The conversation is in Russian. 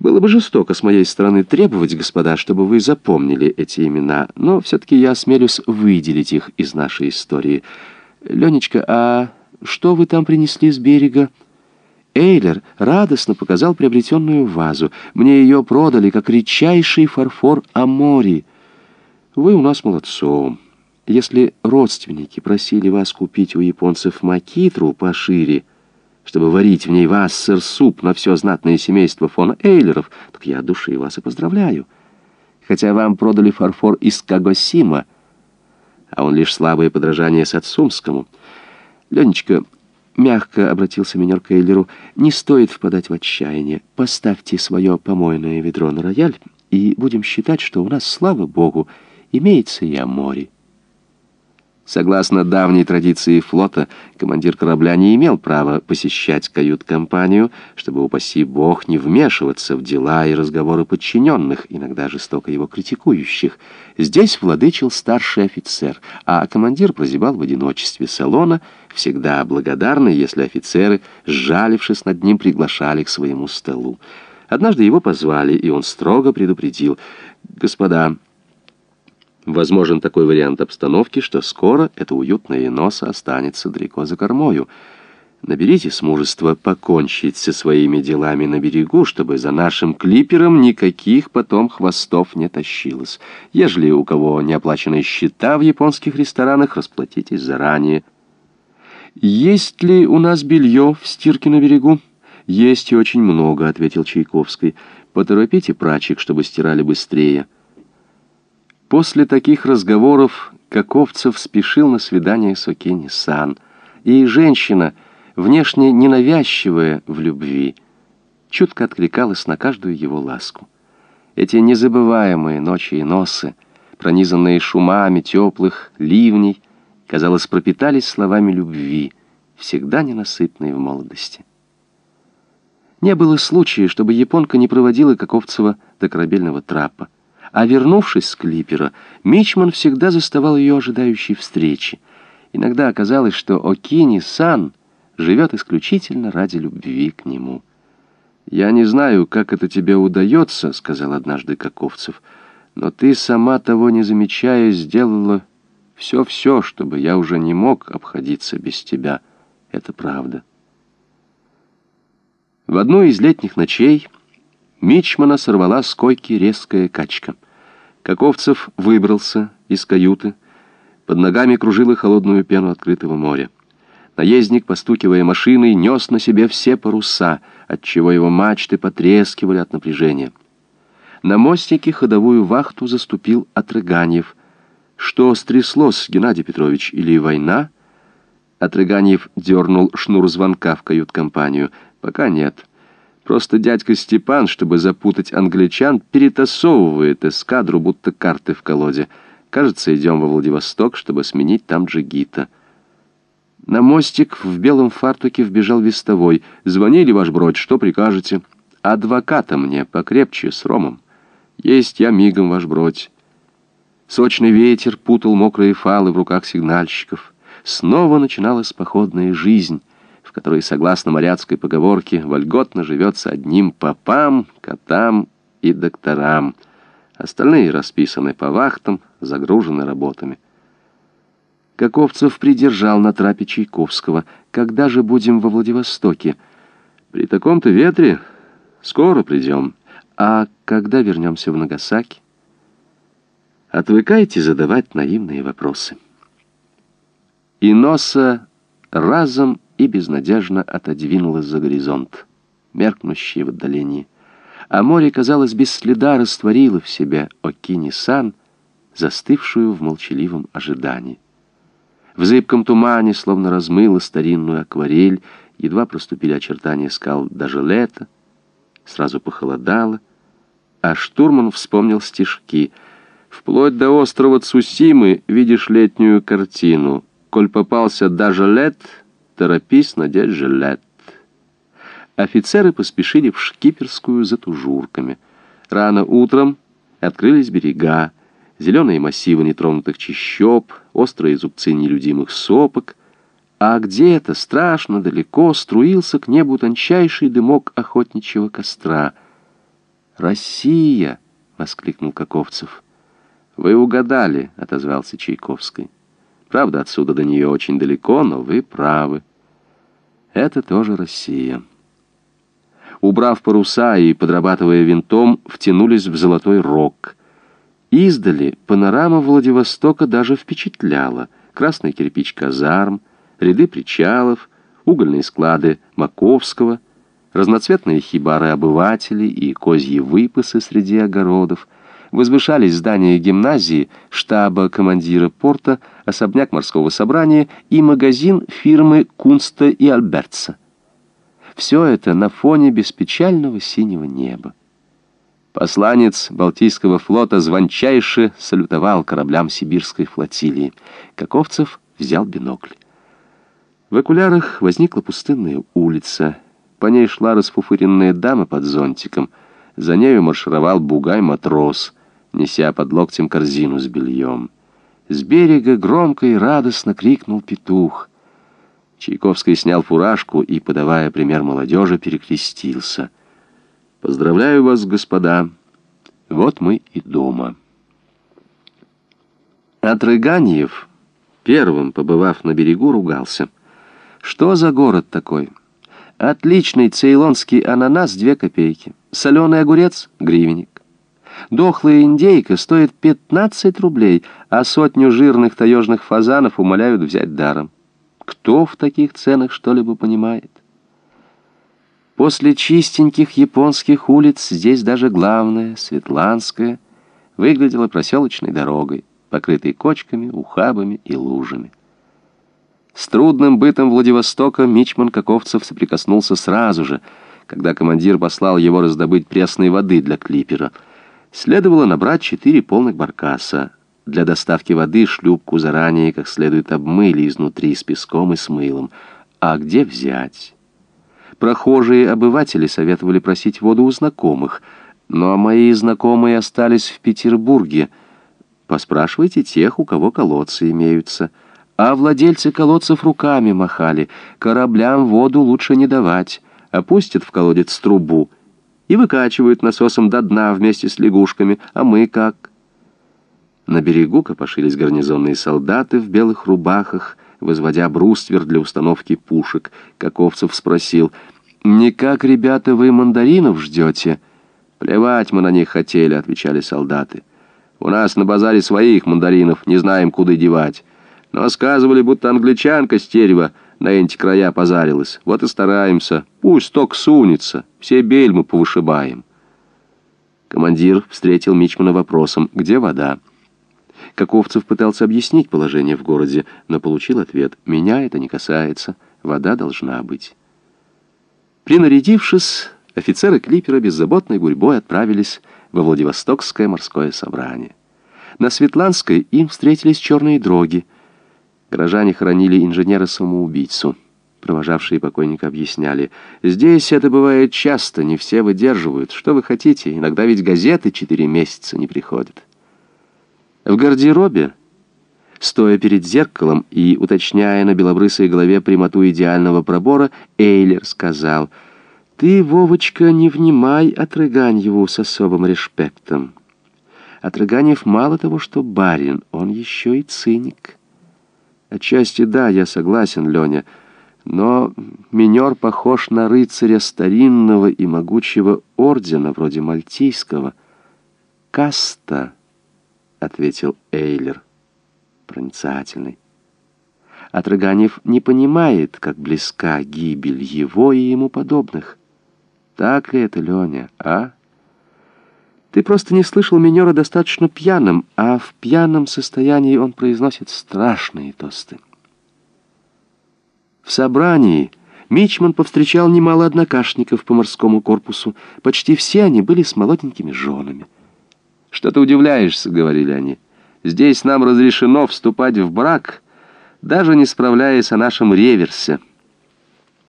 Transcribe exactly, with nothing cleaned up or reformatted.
Было бы жестоко с моей стороны требовать, господа, чтобы вы запомнили эти имена, но все-таки я осмелюсь выделить их из нашей истории. Ленечка, а что вы там принесли с берега? Эйлер радостно показал приобретенную вазу. Мне ее продали как редчайший фарфор Амори. Вы у нас молодцом. Если родственники просили вас купить у японцев макитру пошире, чтобы варить в ней вассер-суп на все знатное семейство фон Эйлеров, так я от души вас и поздравляю. Хотя вам продали фарфор из Кагосима, а он лишь слабое подражание Сацумскому. Ленечка, мягко обратился минер к Эйлеру, не стоит впадать в отчаяние. Поставьте свое помойное ведро на рояль, и будем считать, что у нас, слава богу, имеется и Амори. Согласно давней традиции флота, командир корабля не имел права посещать кают-компанию, чтобы, упаси бог, не вмешиваться в дела и разговоры подчиненных, иногда жестоко его критикующих. Здесь владычил старший офицер, а командир прозябал в одиночестве салона, всегда благодарный, если офицеры, сжалившись над ним, приглашали к своему столу. Однажды его позвали, и он строго предупредил: «Господа, возможен такой вариант обстановки, что скоро эта уютная носа останется далеко за кормою. Наберитесь мужества покончить со своими делами на берегу, чтобы за нашим клипером никаких потом хвостов не тащилось. Ежели у кого не оплачены счета в японских ресторанах, расплатитесь заранее». «Есть ли у нас белье в стирке на берегу?» «Есть и очень много», — ответил Чайковский. «Поторопите прачек, чтобы стирали быстрее». После таких разговоров Каковцев спешил на свидание с Окини-сан, и женщина, внешне ненавязчивая в любви, чутко откликалась на каждую его ласку. Эти незабываемые ночи и носы, пронизанные шумами теплых ливней, казалось, пропитались словами любви, всегда ненасытной в молодости. Не было случая, чтобы японка не проводила Каковцева до корабельного трапа. А вернувшись с клипера, мичман всегда заставал ее ожидающей встречи. Иногда оказалось, что Окини-сан живет исключительно ради любви к нему. «Я не знаю, как это тебе удается», — сказал однажды Каковцев, «но ты, сама того не замечая, сделала все-все, чтобы я уже не мог обходиться без тебя. Это правда». В одну из летних ночей мичмана сорвала с койки резкая качка. Каковцев выбрался из каюты. Под ногами кружила холодную пену открытого моря. Наездник, постукивая машиной, нес на себе все паруса, отчего его мачты потрескивали от напряжения. На мостике ходовую вахту заступил Отрыганьев. «Что стряслось, Геннадий Петрович, или война?» Отрыганьев дернул шнур звонка в кают-компанию. «Пока нет. Просто дядька Степан, чтобы запутать англичан, перетасовывает эскадру, будто карты в колоде. Кажется, идем во Владивосток, чтобы сменить там джигита». На мостик в белом фартуке вбежал вестовой. «Звонили, ваш бродь, что прикажете?» «Адвоката мне, покрепче, с ромом». «Есть я мигом, ваш бродь». Сочный ветер путал мокрые фалы в руках сигнальщиков. Снова начиналась походная жизнь, в которой, согласно моряцкой поговорке, вольготно живется одним попам, котам и докторам. Остальные расписаны по вахтам, загружены работами. Каковцев придержал на трапе Чайковского. «Когда же будем во Владивостоке?» «При таком-то ветре скоро придем. А когда вернемся в Нагасаки?» Отвыкайте задавать наивные вопросы. Иноса разом и безнадежно отодвинулась за горизонт, меркнущий в отдалении. А море, казалось, без следа растворило в себе Окини-сан, застывшую в молчаливом ожидании. В зыбком тумане словно размыло старинную акварель, едва проступили очертания скал даже лето, сразу похолодало, а штурман вспомнил стишки. «Вплоть до острова Цусимы видишь летнюю картину. Коль попался даже лет, торопись надеть жилет». Офицеры поспешили в шкиперскую за тужурками. Рано утром открылись берега, зеленые массивы нетронутых чащоб, острые зубцы нелюдимых сопок, а где-то страшно далеко струился к небу тончайший дымок охотничьего костра. «Россия!» — воскликнул Каковцев. «Вы угадали», — отозвался Чайковский. «Правда, отсюда до нее очень далеко, но вы правы. Это тоже Россия». Убрав паруса и подрабатывая винтом, втянулись в Золотой Рог. Издали панорама Владивостока даже впечатляла. Красный кирпич казарм, ряды причалов, угольные склады Маковского, разноцветные хибары обывателей и козьи выпасы среди огородов. Возвышались здания гимназии, штаба командира порта, особняк морского собрания и магазин фирмы Кунста и Альбертса. Все это на фоне беспечального синего неба. Посланец Балтийского флота звончайше салютовал кораблям сибирской флотилии. Каковцев взял бинокль. В окулярах возникла пустынная улица. По ней шла расфуфыренная дама под зонтиком. За нею маршировал бугай-матрос, неся под локтем корзину с бельем. С берега громко и радостно крикнул петух. Чайковский снял фуражку и, подавая пример молодежи, перекрестился. «Поздравляю вас, господа. Вот мы и дома». Отрыганьев, первым побывав на берегу, ругался. «Что за город такой? Отличный цейлонский ананас — две копейки. Соленый огурец — гривенник. Дохлая индейка стоит пятнадцать рублей, а сотню жирных таежных фазанов умоляют взять даром. Кто в таких ценах что-либо понимает? После чистеньких японских улиц здесь даже главная, Светланская, выглядела проселочной дорогой, покрытой кочками, ухабами и лужами. С трудным бытом Владивостока мичман Каковцев соприкоснулся сразу же, когда командир послал его раздобыть пресной воды для клипера. Следовало набрать четыре полных баркаса. Для доставки воды шлюпку заранее как следует обмыли изнутри с песком и с мылом. А где взять? Прохожие обыватели советовали просить воду у знакомых, но мои знакомые остались в Петербурге. Поспрашивайте тех, у кого колодцы имеются. А владельцы колодцев руками махали. Кораблям воду лучше не давать. Опустят в колодец трубу и выкачивают насосом до дна вместе с лягушками. А мы как? На берегу копошились гарнизонные солдаты в белых рубахах, возводя бруствер для установки пушек. Каковцев спросил: «Никак, ребята, вы мандаринов ждете?» «Плевать мы на них хотели», — отвечали солдаты. «У нас на базаре своих мандаринов, не знаем, куда девать. Но сказывали, будто англичанка стерва на эти края позарилась. Вот и стараемся. Пусть ток сунется, все бельмы повышибаем». Командир встретил мичмана вопросом: «Где вода?» Каковцев пытался объяснить положение в городе, но получил ответ: «Меня это не касается, вода должна быть». Принарядившись, офицеры клипера беззаботной гурьбой отправились во Владивостокское морское собрание. На Светланской им встретились черные дроги. Горожане хоронили инженера-самоубийцу. Провожавшие покойника объясняли: «Здесь это бывает часто, не все выдерживают. Что вы хотите? Иногда ведь газеты четыре месяца не приходят». В гардеробе, стоя перед зеркалом и уточняя на белобрысой голове прямоту идеального пробора, Эйлер сказал: «Ты, Вовочка, не внимай Отрыганьеву с особым респектом. Отрыганьев мало того, что барин, он еще и циник». «Отчасти да, я согласен, Леня, но минер похож на рыцаря старинного и могучего ордена, вроде мальтийского. Каста», — ответил Эйлер, проницательный. Отрыганьев не понимает, как близка гибель его и ему подобных. Так ли это, Леня, а? Ты просто не слышал минера достаточно пьяным, а в пьяном состоянии он произносит страшные тосты. В собрании мичман повстречал немало однокашников по морскому корпусу. Почти все они были с молоденькими женами. «Что ты удивляешься?» — говорили они. «Здесь нам разрешено вступать в брак, даже не справляясь о нашем реверсе».